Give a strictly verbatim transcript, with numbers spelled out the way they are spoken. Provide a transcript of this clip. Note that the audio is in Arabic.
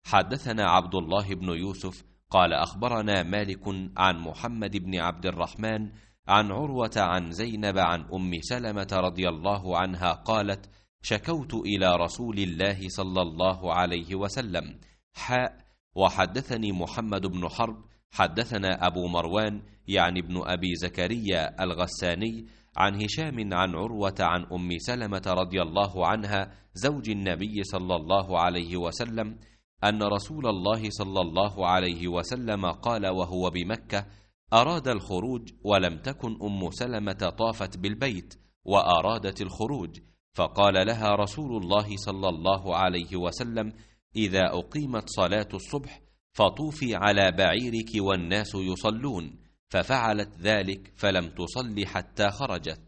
حدثنا عبد الله بن يوسف قال أخبرنا مالك عن محمد بن عبد الرحمن عن عروة عن زينب عن أم سلمة رضي الله عنها قالت: شكوت إلى رسول الله صلى الله عليه وسلم. حاء. وحدثني محمد بن حرب حدثنا أبو مروان يعني ابن أبي زكريا الغساني عن هشام عن عروة عن أم سلمة رضي الله عنها زوج النبي صلى الله عليه وسلم أن رسول الله صلى الله عليه وسلم قال وهو بمكة: أراد الخروج ولم تكن أم سلمة طافت بالبيت وأرادت الخروج، فقال لها رسول الله صلى الله عليه وسلم: إذا أقيمت صلاة الصبح فطوفي على بعيرك والناس يصلون، ففعلت ذلك فلم تصل حتى خرجت.